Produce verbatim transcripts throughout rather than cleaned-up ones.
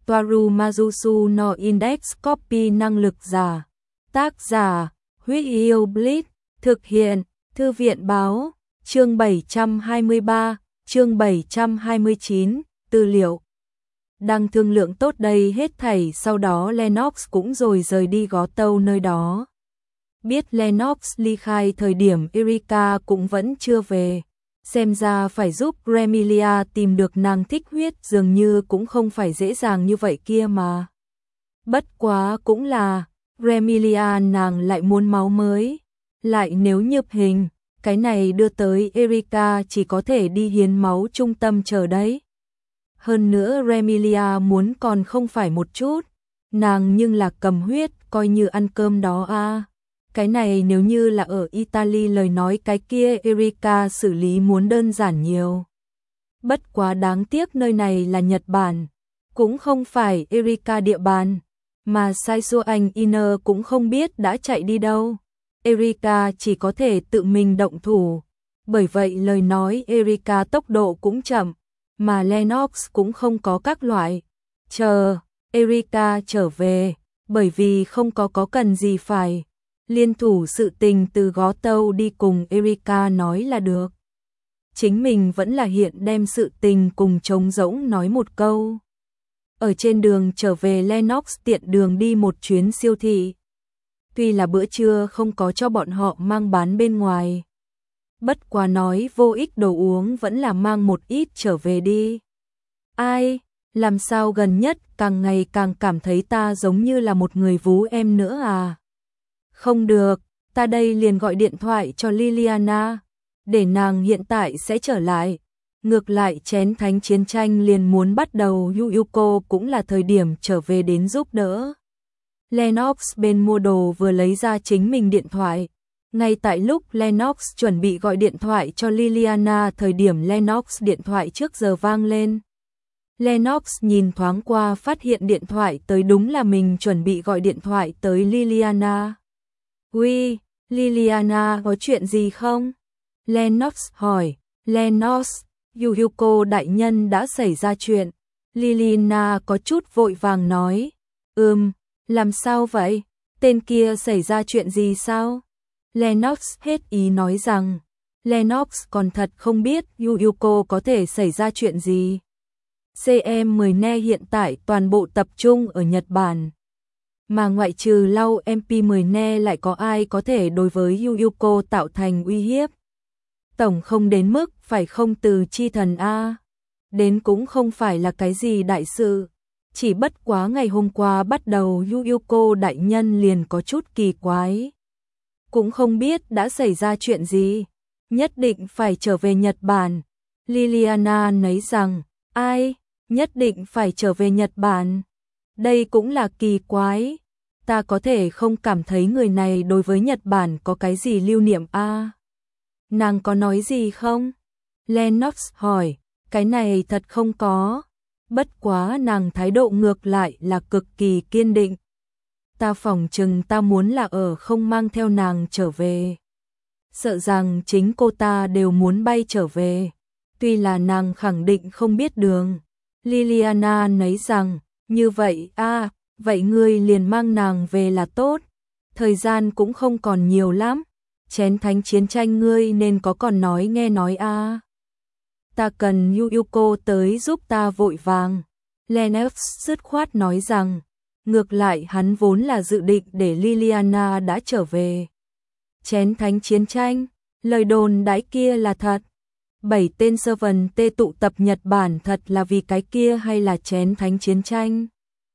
Toaru Majusu no Index Copy năng lực giả. Tác giả, Huyết Yêu Blitz, thực hiện, Thư viện báo, chương bảy trăm hai mươi ba, chương bảy trăm hai mươi chín, tư liệu. Đang thương lượng tốt đây hết thảy, sau đó Lennox cũng rồi rời đi gó tàu nơi đó. Biết Lennox ly khai thời điểm Erika cũng vẫn chưa về. Xem ra phải giúp Remilia tìm được nàng thích huyết dường như cũng không phải dễ dàng như vậy kia mà. Bất quá cũng là, Remilia nàng lại muốn máu mới. Lại nếu nhược hình, cái này đưa tới Erika chỉ có thể đi hiến máu trung tâm chờ đấy. Hơn nữa Remilia muốn còn không phải một chút, nàng nhưng là cầm huyết coi như ăn cơm đó a. À. Cái này nếu như là ở Italy lời nói cái kia Erika xử lý muốn đơn giản nhiều. Bất quá đáng tiếc nơi này là Nhật Bản, cũng không phải Erika địa bàn, mà Saizo Anh Inner cũng không biết đã chạy đi đâu. Erika chỉ có thể tự mình động thủ, bởi vậy lời nói Erika tốc độ cũng chậm, mà Lennox cũng không có các loại. Chờ, Erika trở về, bởi vì không có có cần gì phải. Liên thủ sự tình từ gó tàu đi cùng Erika nói là được. Chính mình vẫn là hiện đem sự tình cùng trống rỗng nói một câu. Ở trên đường trở về Lennox tiện đường đi một chuyến siêu thị. Tuy là bữa trưa không có cho bọn họ mang bán bên ngoài. Bất quá nói vô ích đồ uống vẫn là mang một ít trở về đi. Ai, làm sao gần nhất càng ngày càng cảm thấy ta giống như là một người vú em nữa à? Không được, ta đây liền gọi điện thoại cho Liliana, để nàng hiện tại sẽ trở lại. Ngược lại chén thánh chiến tranh liền muốn bắt đầu, Yuyuko cũng là thời điểm trở về đến giúp đỡ. Lennox bên mua đồ vừa lấy ra chính mình điện thoại. Ngay tại lúc Lennox chuẩn bị gọi điện thoại cho Liliana, thời điểm Lennox điện thoại trước giờ vang lên. Lennox nhìn thoáng qua phát hiện điện thoại tới đúng là mình chuẩn bị gọi điện thoại tới Liliana. Uy, Liliana có chuyện gì không? Lennox hỏi. Lennox, Yuyuko đại nhân đã xảy ra chuyện. Liliana có chút vội vàng nói. Ừm, làm sao vậy? Tên kia xảy ra chuyện gì sao? Lennox hết ý nói rằng. Lennox còn thật không biết Yuyuko có thể xảy ra chuyện gì. xê em mười N E hiện tại toàn bộ tập trung ở Nhật Bản. Mà ngoại trừ lau em pê mười N E lại có ai có thể đối với Yuyuko tạo thành uy hiếp. Tổng không đến mức phải không từ chi thần A. Đến cũng không phải là cái gì đại sự. Chỉ bất quá ngày hôm qua bắt đầu Yuyuko đại nhân liền có chút kỳ quái. Cũng không biết đã xảy ra chuyện gì. Nhất định phải trở về Nhật Bản. Liliana nói rằng, ai, nhất định phải trở về Nhật Bản. Đây cũng là kỳ quái. Ta có thể không cảm thấy người này đối với Nhật Bản có cái gì lưu niệm a? À? Nàng có nói gì không? Lennox hỏi, cái này thật không có. Bất quá nàng thái độ ngược lại là cực kỳ kiên định. Ta phỏng chừng ta muốn là ở không mang theo nàng trở về. Sợ rằng chính cô ta đều muốn bay trở về. Tuy là nàng khẳng định không biết đường. Liliana nói rằng, như vậy a, à, vậy ngươi liền mang nàng về là tốt. Thời gian cũng không còn nhiều lắm. Chén thánh chiến tranh ngươi nên có còn nói nghe nói a. À. Ta cần Yuyuko tới giúp ta vội vàng. Lennox dứt khoát nói rằng, ngược lại hắn vốn là dự định để Liliana đã trở về. Chén thánh chiến tranh, lời đồn đãi kia là thật. Bảy tên servant tê tụ tập Nhật Bản thật là vì cái kia hay là chén thánh chiến tranh?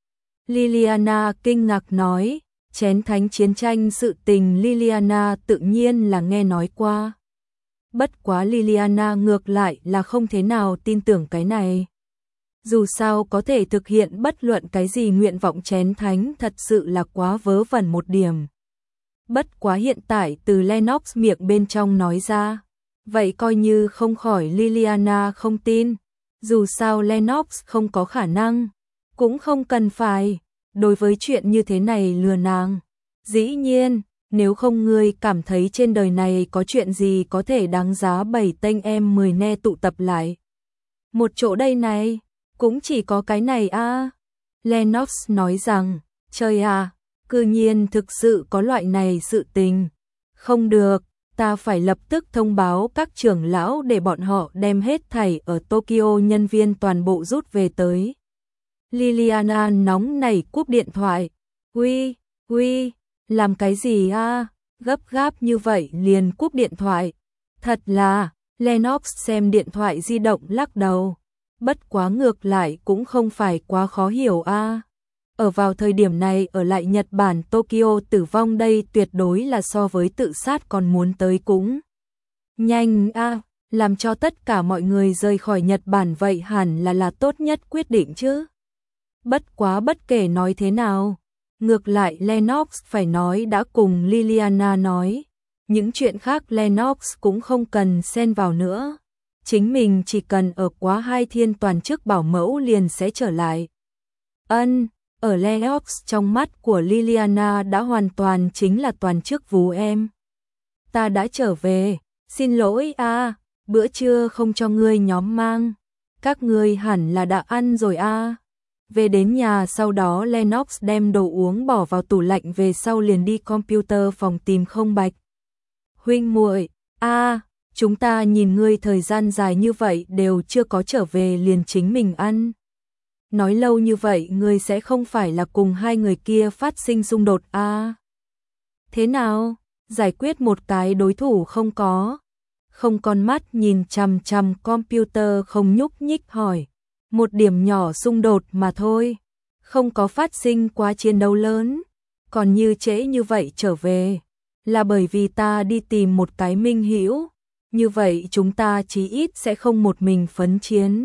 Liliana kinh ngạc nói, chén thánh chiến tranh sự tình Liliana tự nhiên là nghe nói qua. Bất quá Liliana ngược lại là không thế nào tin tưởng cái này. Dù sao có thể thực hiện bất luận cái gì nguyện vọng chén thánh thật sự là quá vớ vẩn một điểm. Bất quá hiện tại từ Lennox miệng bên trong nói ra, vậy coi như không khỏi Liliana không tin. Dù sao Lennox không có khả năng, cũng không cần phải, đối với chuyện như thế này lừa nàng. Dĩ nhiên, nếu không ngươi cảm thấy trên đời này có chuyện gì có thể đáng giá bảy tên em mười ne tụ tập lại. Một chỗ đây này, cũng chỉ có cái này a. Lennox nói rằng, trời à, cư nhiên thực sự có loại này sự tình. Không được, ta phải lập tức thông báo các trưởng lão để bọn họ đem hết thảy ở Tokyo nhân viên toàn bộ rút về tới. Liliana nóng nảy cúp điện thoại. Uy, uy, làm cái gì a? Gấp gáp như vậy liền cúp điện thoại. Thật là, Lennox xem điện thoại di động lắc đầu. Bất quá ngược lại cũng không phải quá khó hiểu a. Ở vào thời điểm này ở lại Nhật Bản Tokyo tử vong đây tuyệt đối là so với tự sát còn muốn tới cũng nhanh a, làm cho tất cả mọi người rời khỏi Nhật Bản vậy hẳn là là tốt nhất quyết định chứ. Bất quá bất kể nói thế nào, ngược lại Lennox phải nói đã cùng Liliana nói, những chuyện khác Lennox cũng không cần xen vào nữa. Chính mình chỉ cần ở quá hai thiên toàn chức bảo mẫu liền sẽ trở lại. Ân, ở Lennox trong mắt của Liliana đã hoàn toàn chính là toàn chức vú em. Ta đã trở về, xin lỗi a, bữa trưa không cho ngươi nhóm mang. Các ngươi hẳn là đã ăn rồi a. Về đến nhà sau đó Lennox đem đồ uống bỏ vào tủ lạnh về sau liền đi computer phòng tìm Không Bạch. Huynh muội, a, chúng ta nhìn ngươi thời gian dài như vậy đều chưa có trở về liền chính mình ăn. Nói lâu như vậy ngươi sẽ không phải là cùng hai người kia phát sinh xung đột a? Thế nào, giải quyết một cái đối thủ không có? Không con mắt nhìn chằm chằm computer không nhúc nhích hỏi. Một điểm nhỏ xung đột mà thôi, không có phát sinh quá chiến đấu lớn, còn như trễ như vậy trở về, là bởi vì ta đi tìm một cái minh hữu, như vậy chúng ta chí ít sẽ không một mình phấn chiến.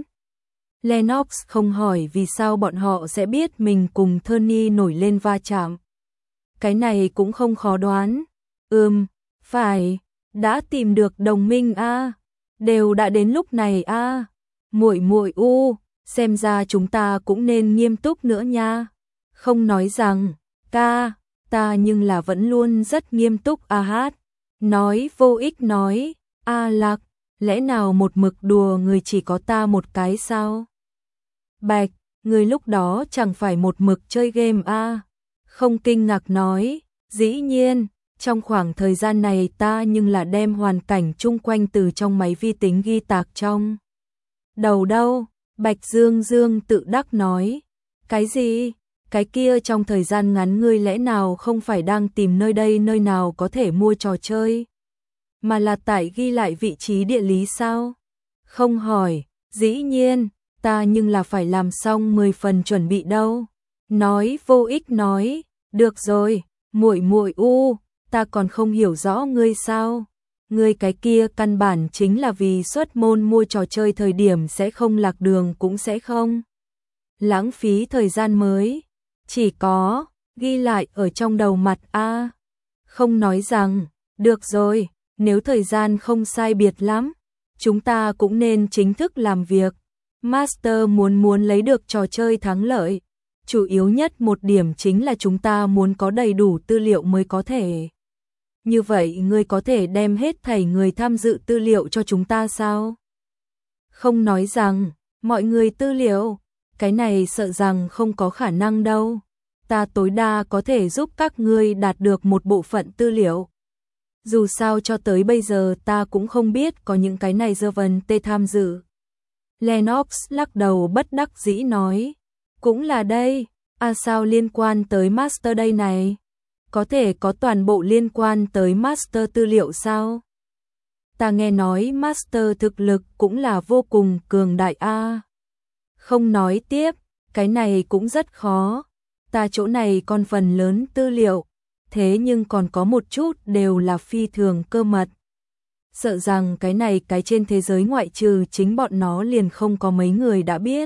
Lennox không hỏi vì sao bọn họ sẽ biết mình cùng Tony nổi lên va chạm. Cái này cũng không khó đoán. Ừm, phải, đã tìm được đồng minh a, đều đã đến lúc này a. Muội muội u, xem ra chúng ta cũng nên nghiêm túc nữa nha. Không nói rằng, ca, ta nhưng là vẫn luôn rất nghiêm túc a hát. Nói vô ích nói, a Lạc, lẽ nào một mực đùa người chỉ có ta một cái sao? Bạch, người lúc đó chẳng phải một mực chơi game a? Không kinh ngạc nói, dĩ nhiên, trong khoảng thời gian này ta nhưng là đem hoàn cảnh chung quanh từ trong máy vi tính ghi tạc trong đầu đâu. Bạch Dương Dương tự đắc nói, cái gì? Cái kia trong thời gian ngắn ngươi lẽ nào không phải đang tìm nơi đây nơi nào có thể mua trò chơi, mà là tại ghi lại vị trí địa lý sao? Không hỏi, dĩ nhiên, ta nhưng là phải làm xong mười phần chuẩn bị đâu. Nói vô ích nói, được rồi, muội muội u, ta còn không hiểu rõ ngươi sao? Ngươi cái kia căn bản chính là vì xuất môn mua trò chơi thời điểm sẽ không lạc đường cũng sẽ không lãng phí thời gian mới, chỉ có ghi lại ở trong đầu mặt a. Không nói rằng, được rồi, nếu thời gian không sai biệt lắm, chúng ta cũng nên chính thức làm việc. Master muốn muốn lấy được trò chơi thắng lợi, chủ yếu nhất một điểm chính là chúng ta muốn có đầy đủ tư liệu mới có thể. Như vậy ngươi có thể đem hết thảy người tham dự tư liệu cho chúng ta sao? Không nói rằng, mọi người tư liệu, cái này sợ rằng không có khả năng đâu. Ta tối đa có thể giúp các ngươi đạt được một bộ phận tư liệu. Dù sao cho tới bây giờ ta cũng không biết có những cái này dơ vần tê tham dự. Lennox lắc đầu bất đắc dĩ nói, cũng là đây, à sao liên quan tới Master đây này? Có thể có toàn bộ liên quan tới Master tư liệu sao? Ta nghe nói Master thực lực cũng là vô cùng cường đại a. Không nói tiếp, cái này cũng rất khó. Ta chỗ này còn phần lớn tư liệu, thế nhưng còn có một chút đều là phi thường cơ mật. Sợ rằng cái này cái trên thế giới ngoại trừ chính bọn nó liền không có mấy người đã biết.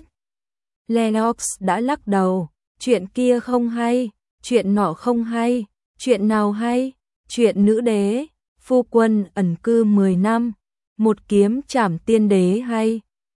Lennox đã lắc đầu, chuyện kia không hay, chuyện nọ không hay, chuyện nào hay, chuyện nữ đế, phu quân ẩn cư mười năm, một kiếm trảm tiên đế hay.